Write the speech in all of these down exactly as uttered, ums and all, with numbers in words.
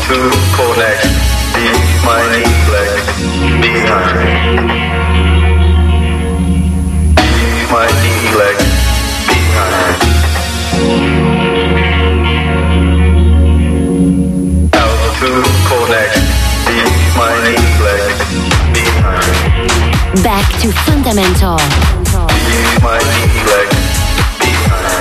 to connect. Leave my neglect behind. Leave my neglect behind. How to connect. Leave my neglect behind. Back to fundamental. Leave my neglect behind.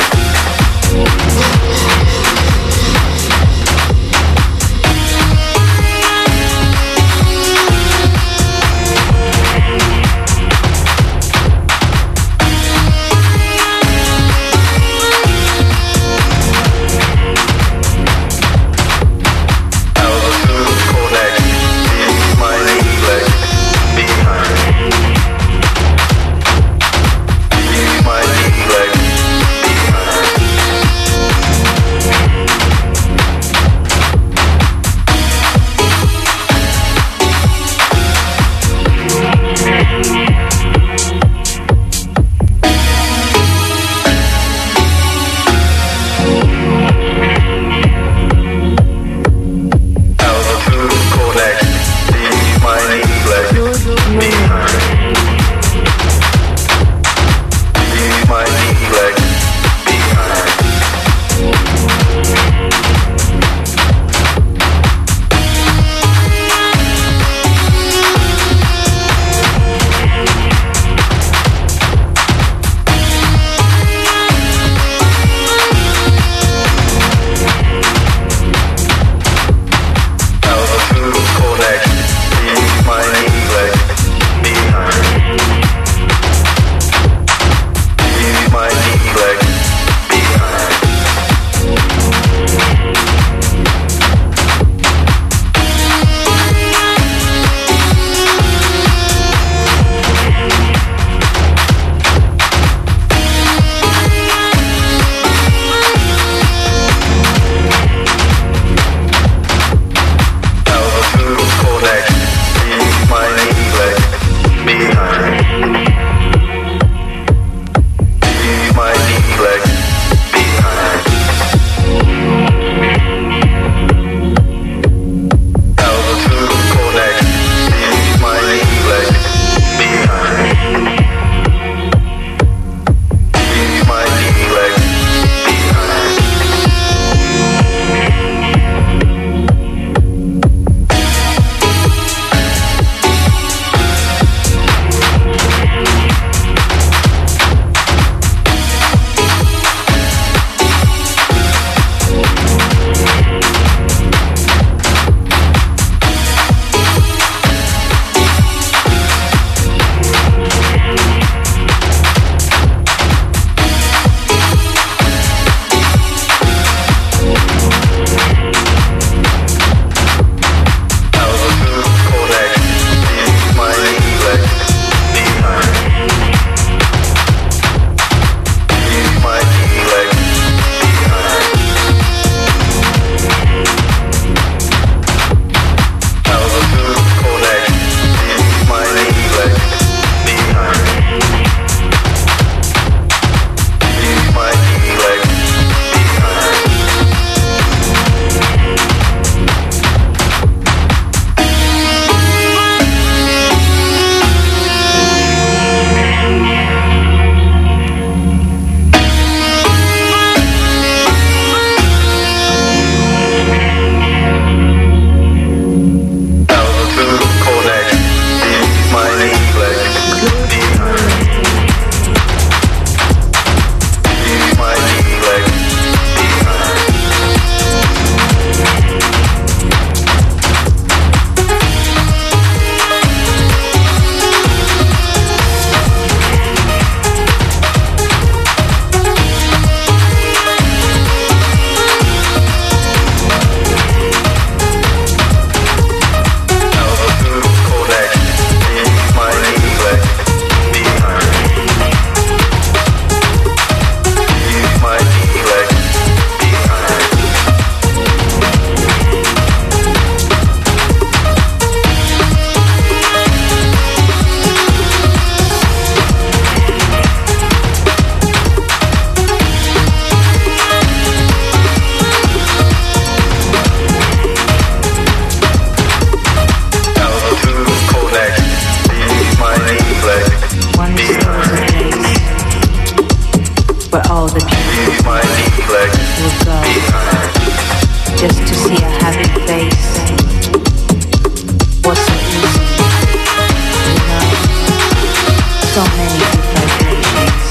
see a happy face was so easy, you know, so many good vibrations,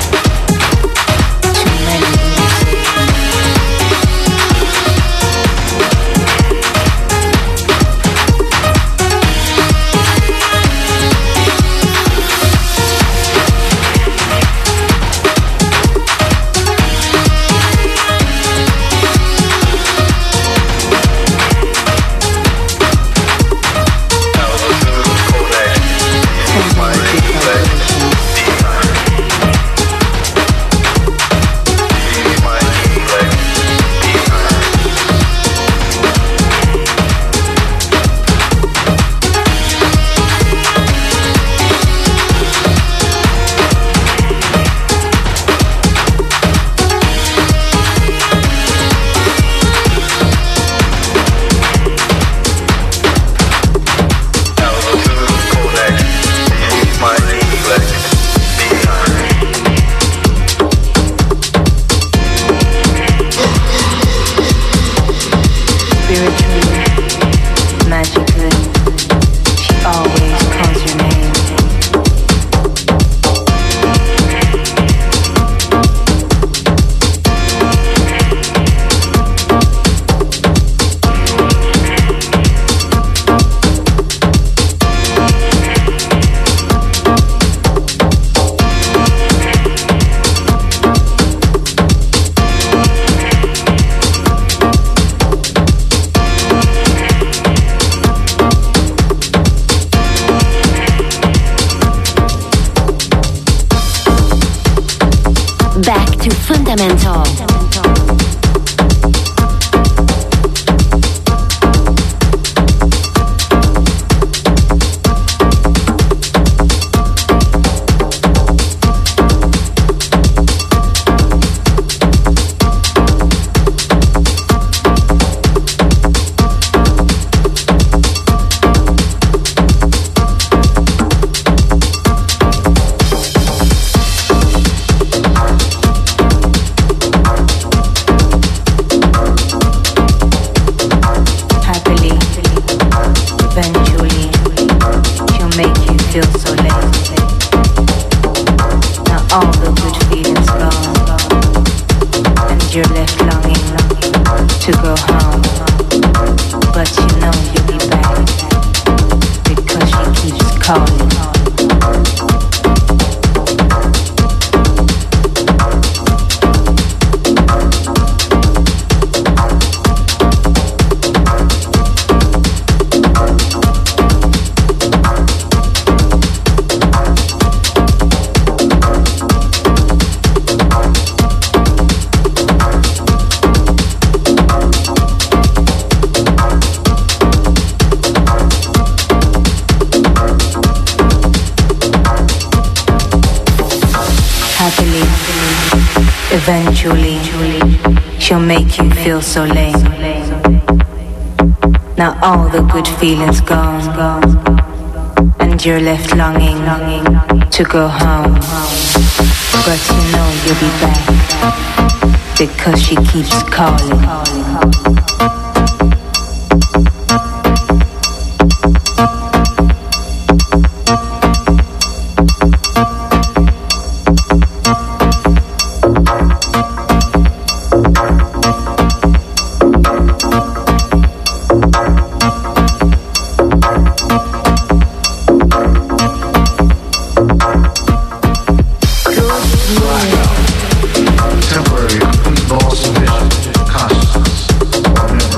too many Fundamental. Eventually, she'll make you feel so lame. Now all the good feelings gone, and you're left longing to go home. But you know you'll be back because she keeps calling. Temporary complete loss of vision, consciousness, or memory.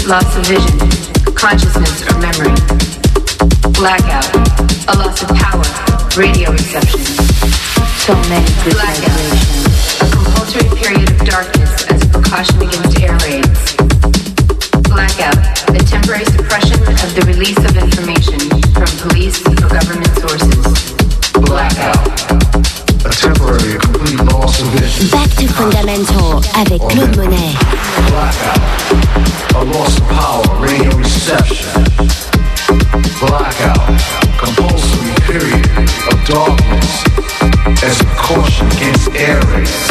loss of vision, consciousness or memory. Blackout, a loss of power, radio reception. So many good Blackout, vibrations. a compulsory period of darkness as a precaution against air raids. Blackout, the temporary suppression of the release of information from police or government sources. Blackout, a temporary or complete loss of vision. Back to Fundamental avec Claude Monet. Blackout, a loss of power, radio reception. Blackout, compulsory period of darkness as a caution against air raids.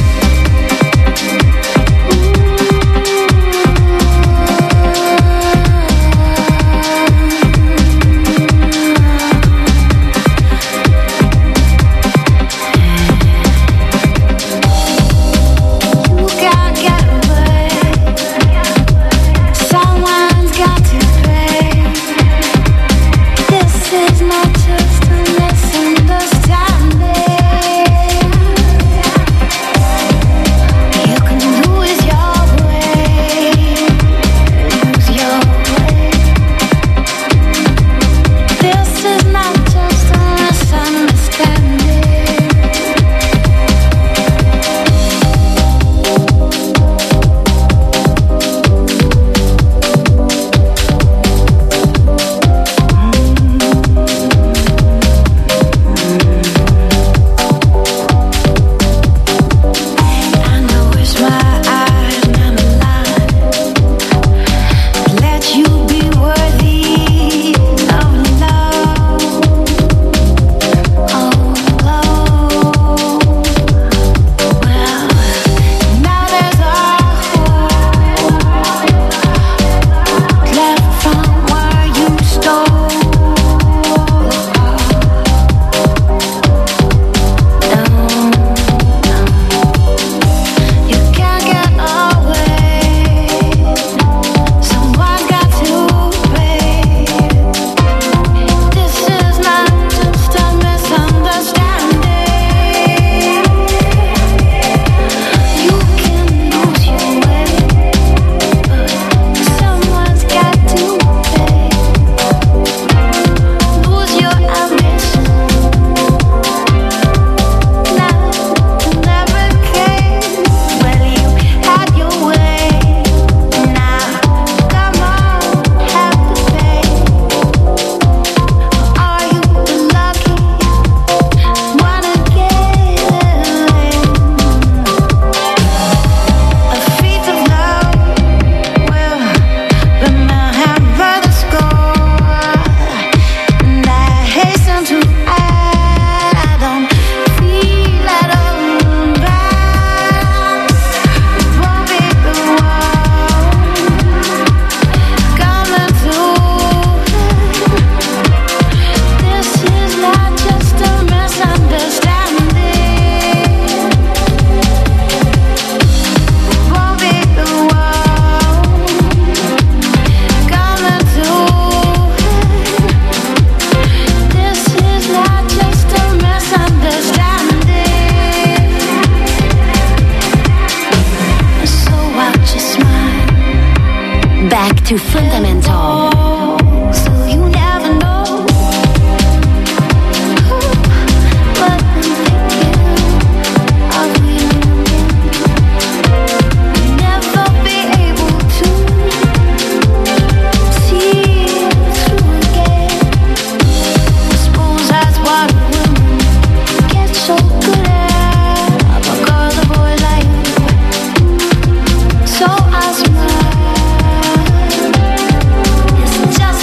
To Fundamental. Just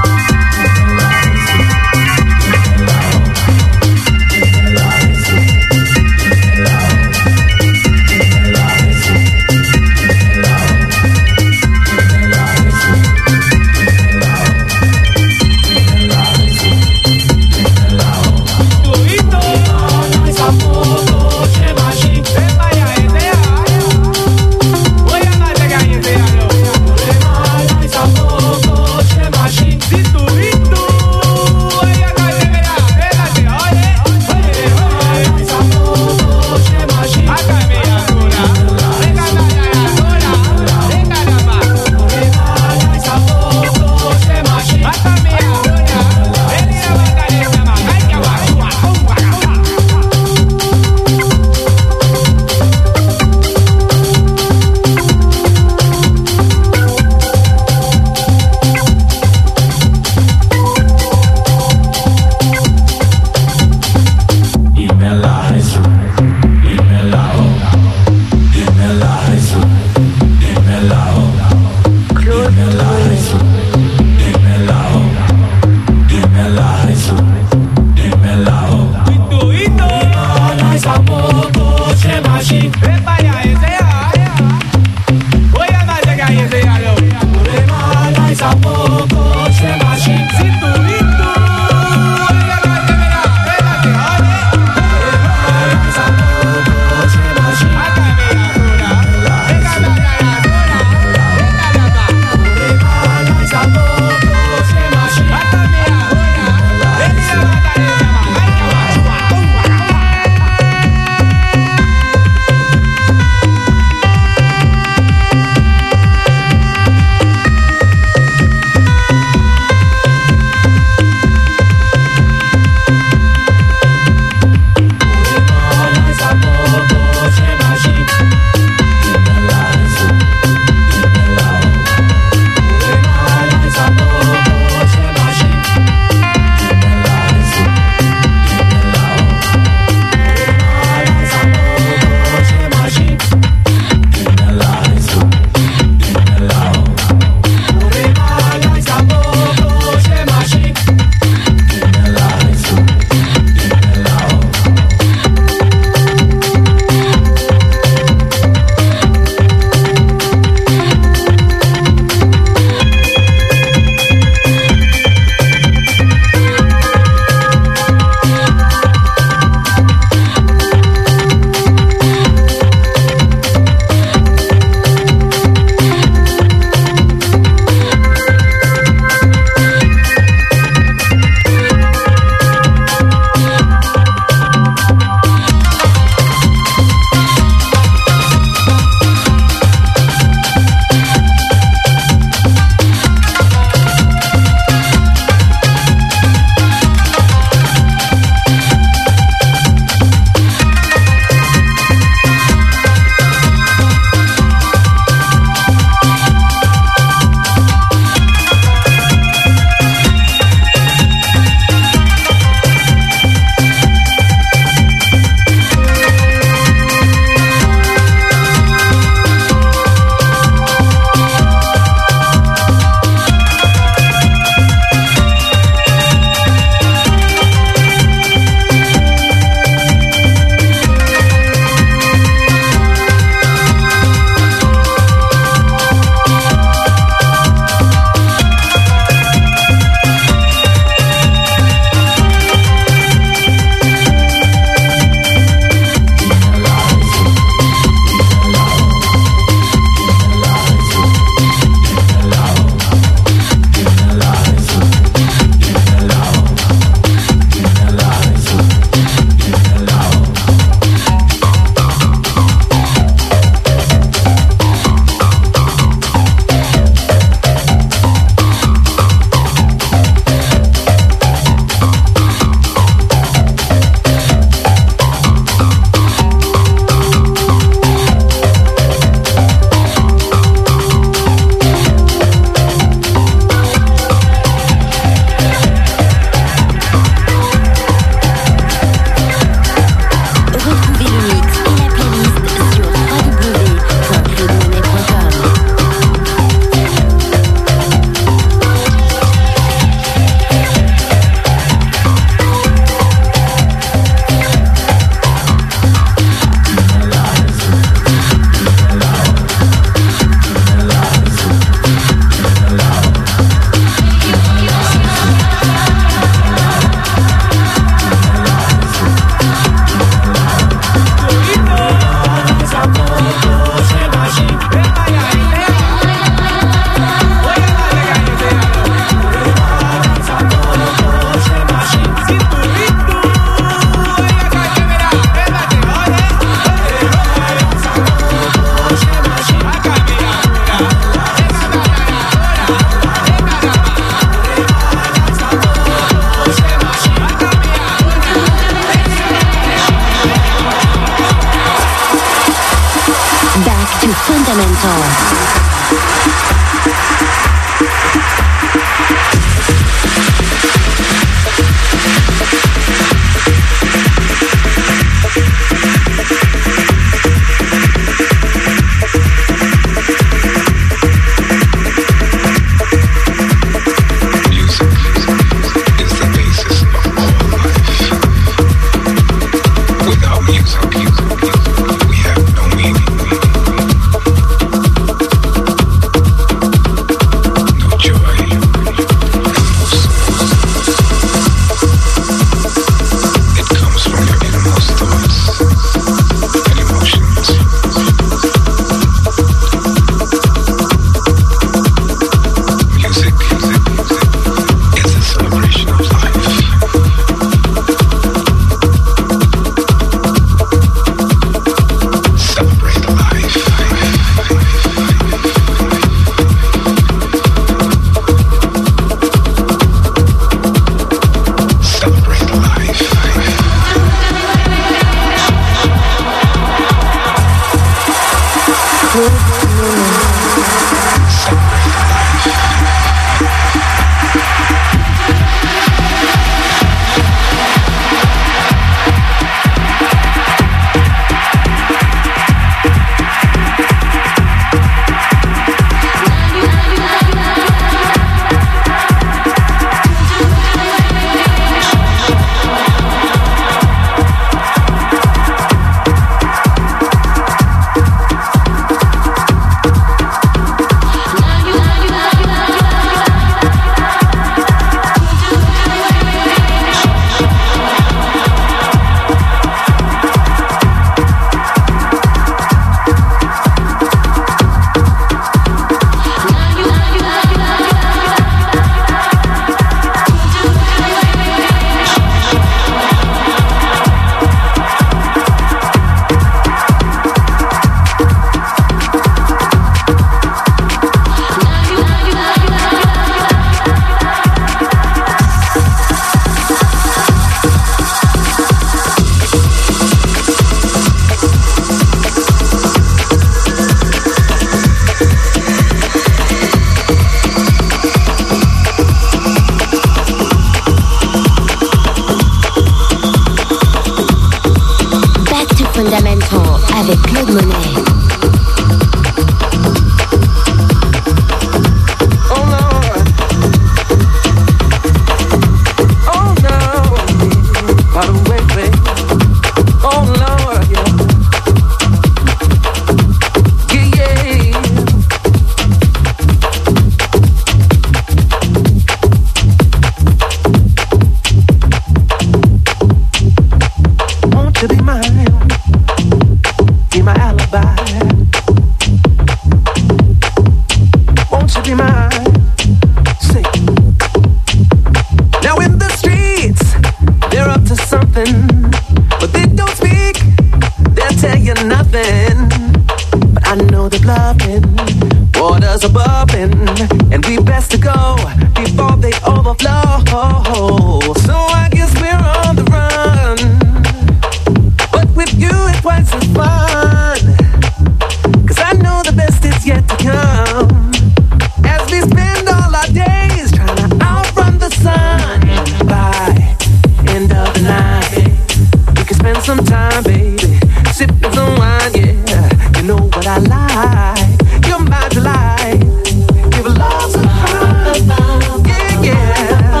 overflow. So I guess we're on the run, but with you it's twice as fun. Cause I know the best is yet to come, as we spend all our days trying to outrun the sun. By end of the night, we can spend some time, baby, sipping some wine, yeah. You know what I like, you're my delight. Give love some time, yeah, yeah.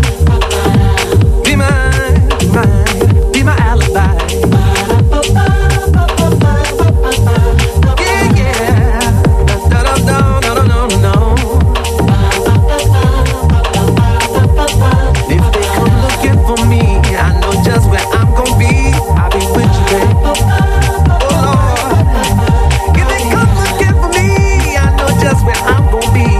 Be mine, be mine, be my alibi. Yeah, yeah. Da da da da da da da. If they come looking for me, I know just where I'm gonna be. I'll be with you, babe. Oh Lord. If they come looking for me, I know just where I'm gonna be.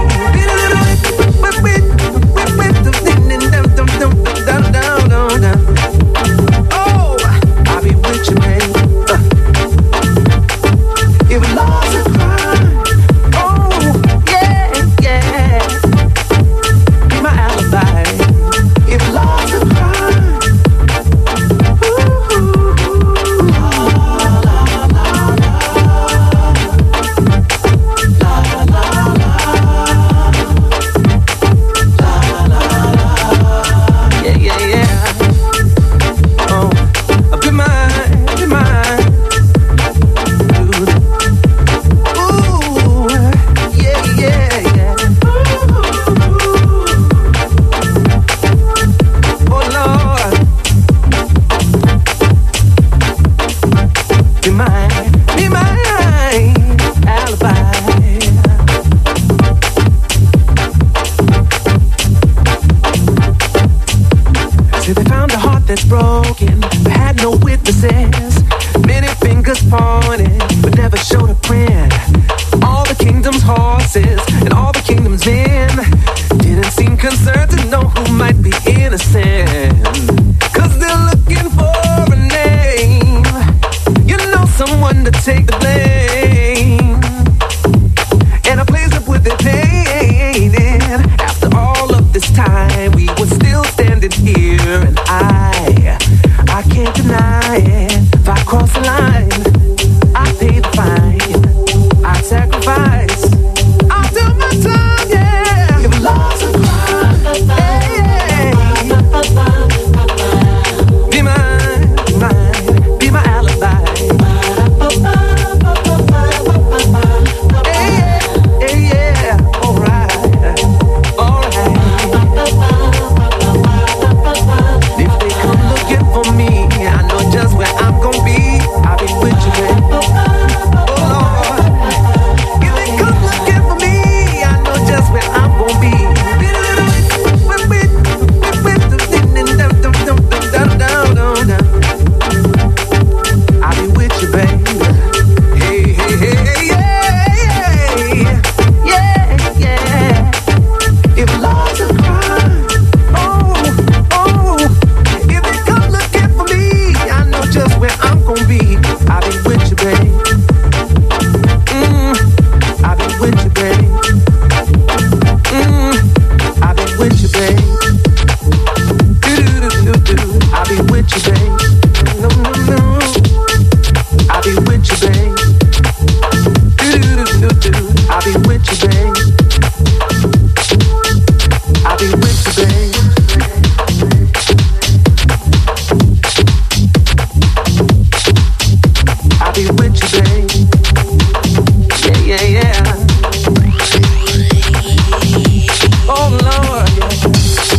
Oh, I'll be with you, babe. Uh. If love's a crime, oh yeah, yeah. Be my alibi. If love's a crime, ooh, la la la la, la la la la, yeah, yeah, yeah. Oh, be mine, be mine. Ooh, yeah, yeah, yeah. Oh Lord, be mine, be mine, alibi. See, they found a heart that's broken, but had no witnesses. Many fingers pointed, but never showed a print. All the kingdom's horses and all the kingdom's men didn't seem concerned to know who might be innocent. Cause they're looking for a name, you know, someone to take the blame. And a place to put their pain in. After all of this time, we were still standing here, and I, I can't deny it. If I cross the line, I pay the fine. I sacrifice. I'll do my time, yeah. If love's a crime, hey, be mine, be mine, be my alibi. Hey, hey, yeah, alright, alright. If they come looking for me, I know just where I'm gonna be. I'll be with you, babe. Oh Lord, if they come looking for me, I know just where I'm gonna be. I'll be with you, babe. Hey, hey, hey, yeah, yeah, yeah. If love's a crime, oh, oh. If they come looking for me, I know just where I'm gonna be. I'll be with you, babe. Mm, I'll be with you, babe. Mm, I'll be with you, babe. Do-do-do-do-do. I'll be with you, babe. No, no, no. I'll be with you, babe. Do-do-do-do-do. I'll be with you, babe. I'll be with you, babe. I'll be with you, babe. Yeah, yeah, yeah. Oh Lord, yeah.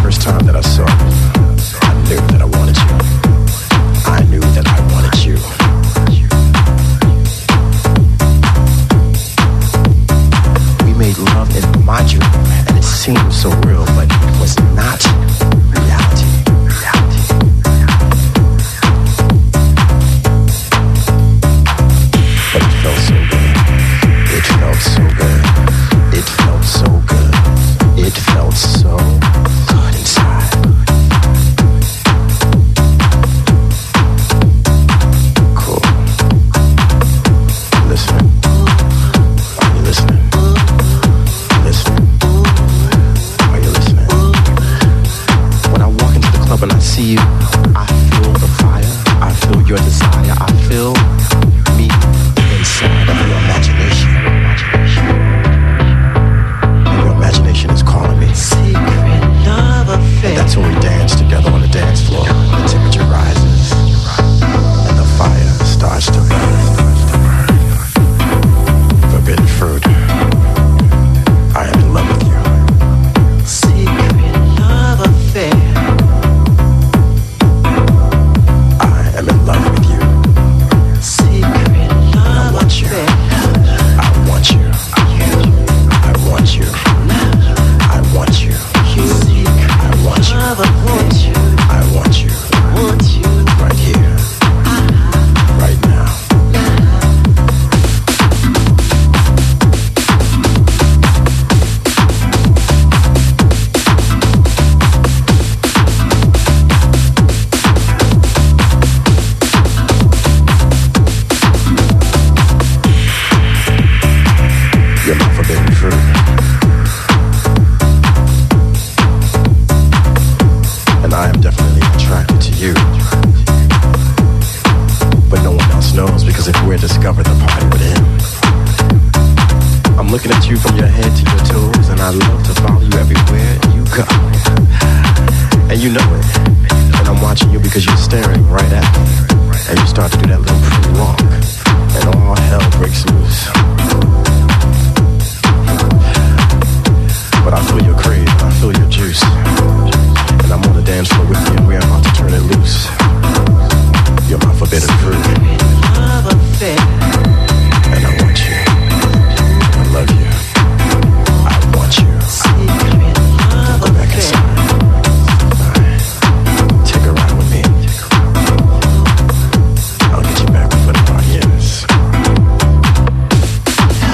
first time that I saw you, I knew that I wanted you. I knew that I wanted you. We made love in my dream, and it seemed so real, but it was not reality. Reality. But it felt so good. It felt so good. It felt so good. It felt so good inside. Cool. Listening. Are you listening? Listening. Are you listening? When I walk into the club and I see you, I feel the fire. I feel your desire. I feel me inside of your imagination. And your imagination is calling me. Secret love affair. And that's when we dance together on the dance floor. The temperature rises and the fire starts to burn. Forbidden fruit. I am in love with you. Secret love affair. I am in love with you. Secret love affair. I want you. I want you. I want you. I want you. I want you. Right here. Right now. You're my forbidden fruit. And I am definitely attracted to you. But no one else knows, because if we're discovered, the party would end. I'm looking at you from your head to your toes, and I love to follow you everywhere you go. And you know it. And I'm watching you because you're staring right at me. And you start to do that little pretty walk, and all hell breaks loose. But I feel your crave, and I feel your juice. And I'm on the dance floor with you, and we're about to turn it loose. You're my forbidden fruit. And I want you. I love you. I want you. Go back inside. Take a ride with me. I'll get you back before the party ends.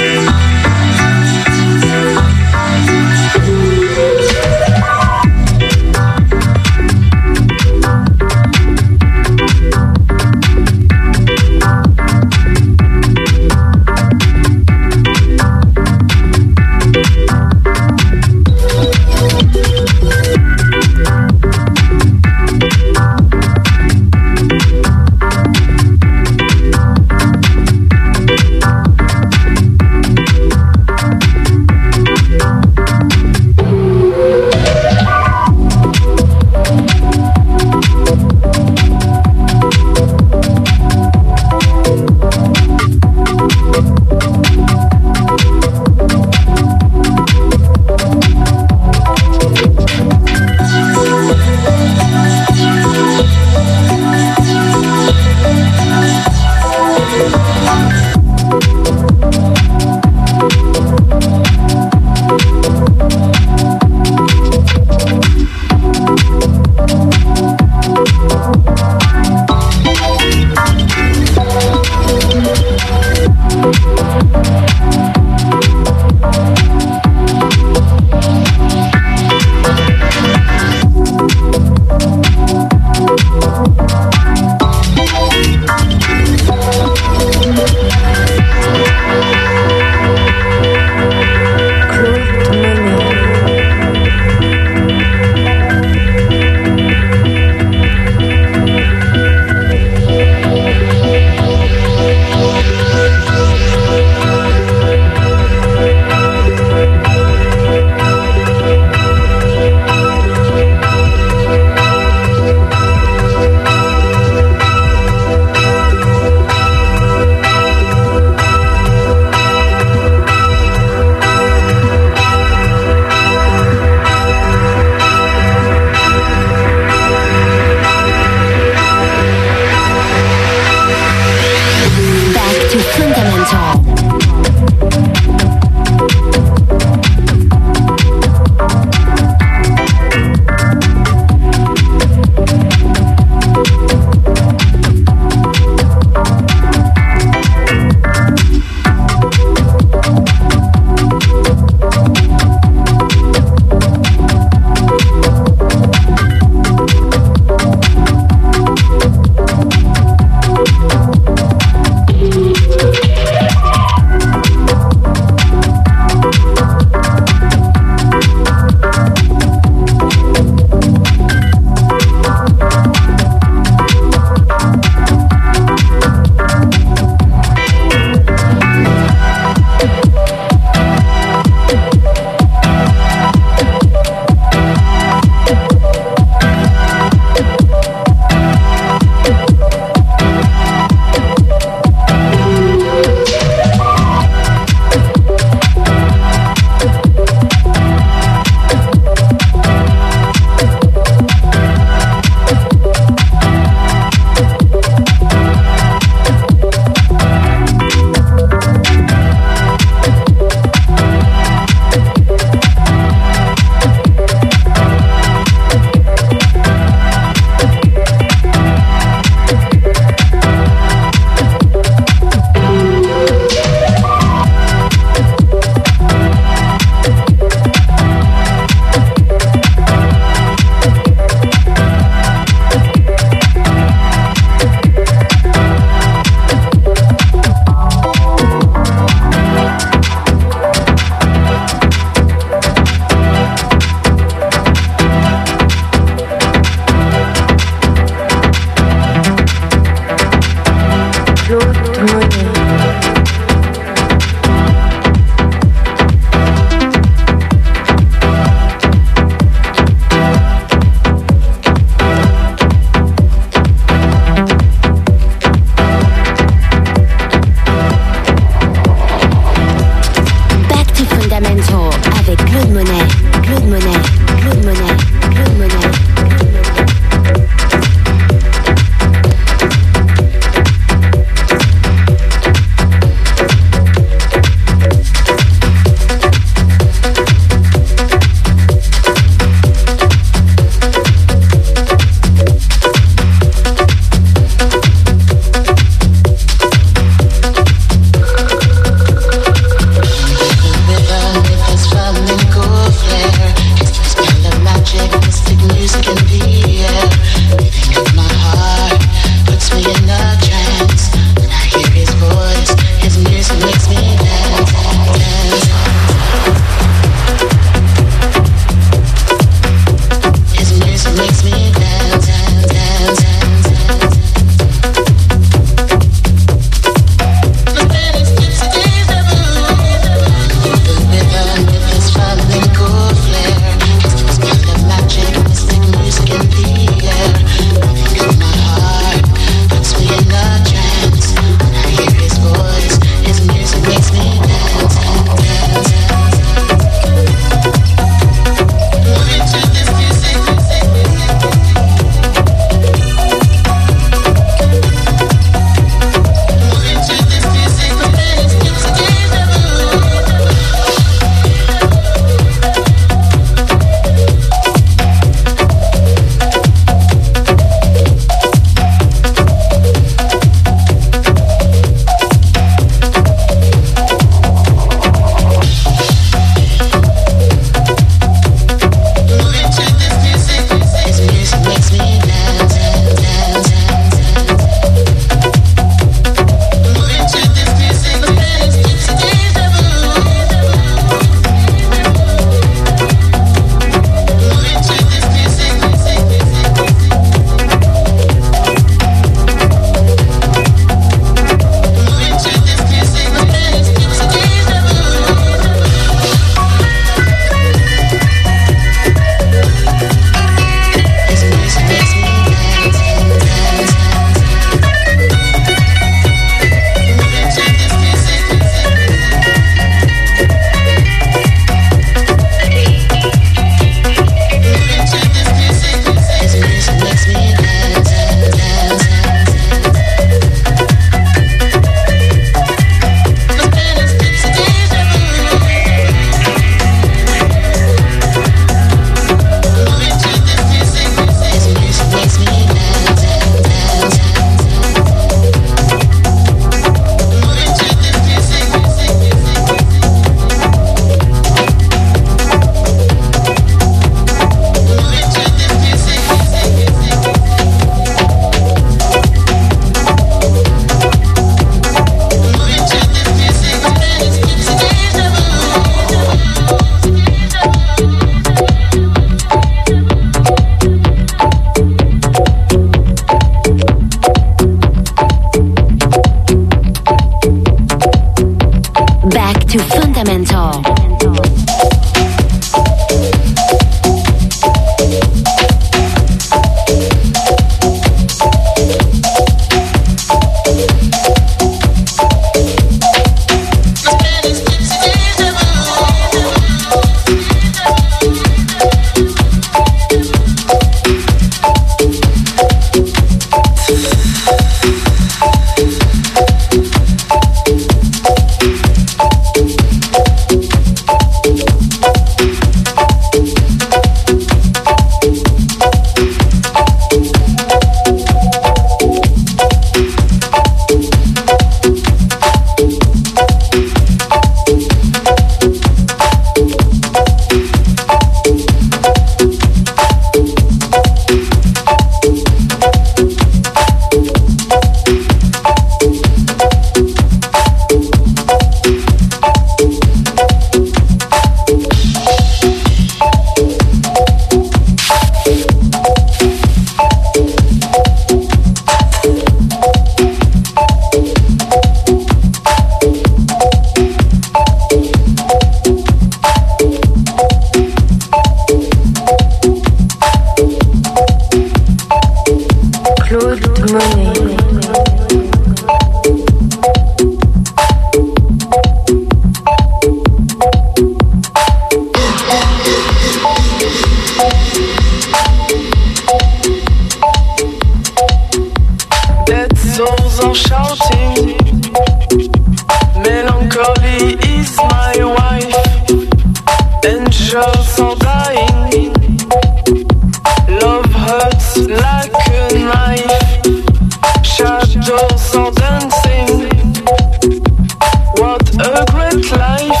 hurts like a knife. Shadows are dancing. What a great life.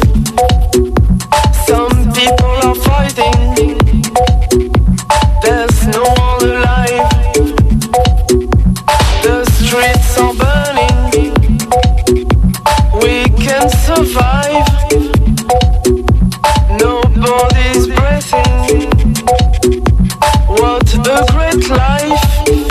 Some people are fighting. There's no one alive. The streets are burning. We can survive. Nobody's breathing. What a great life.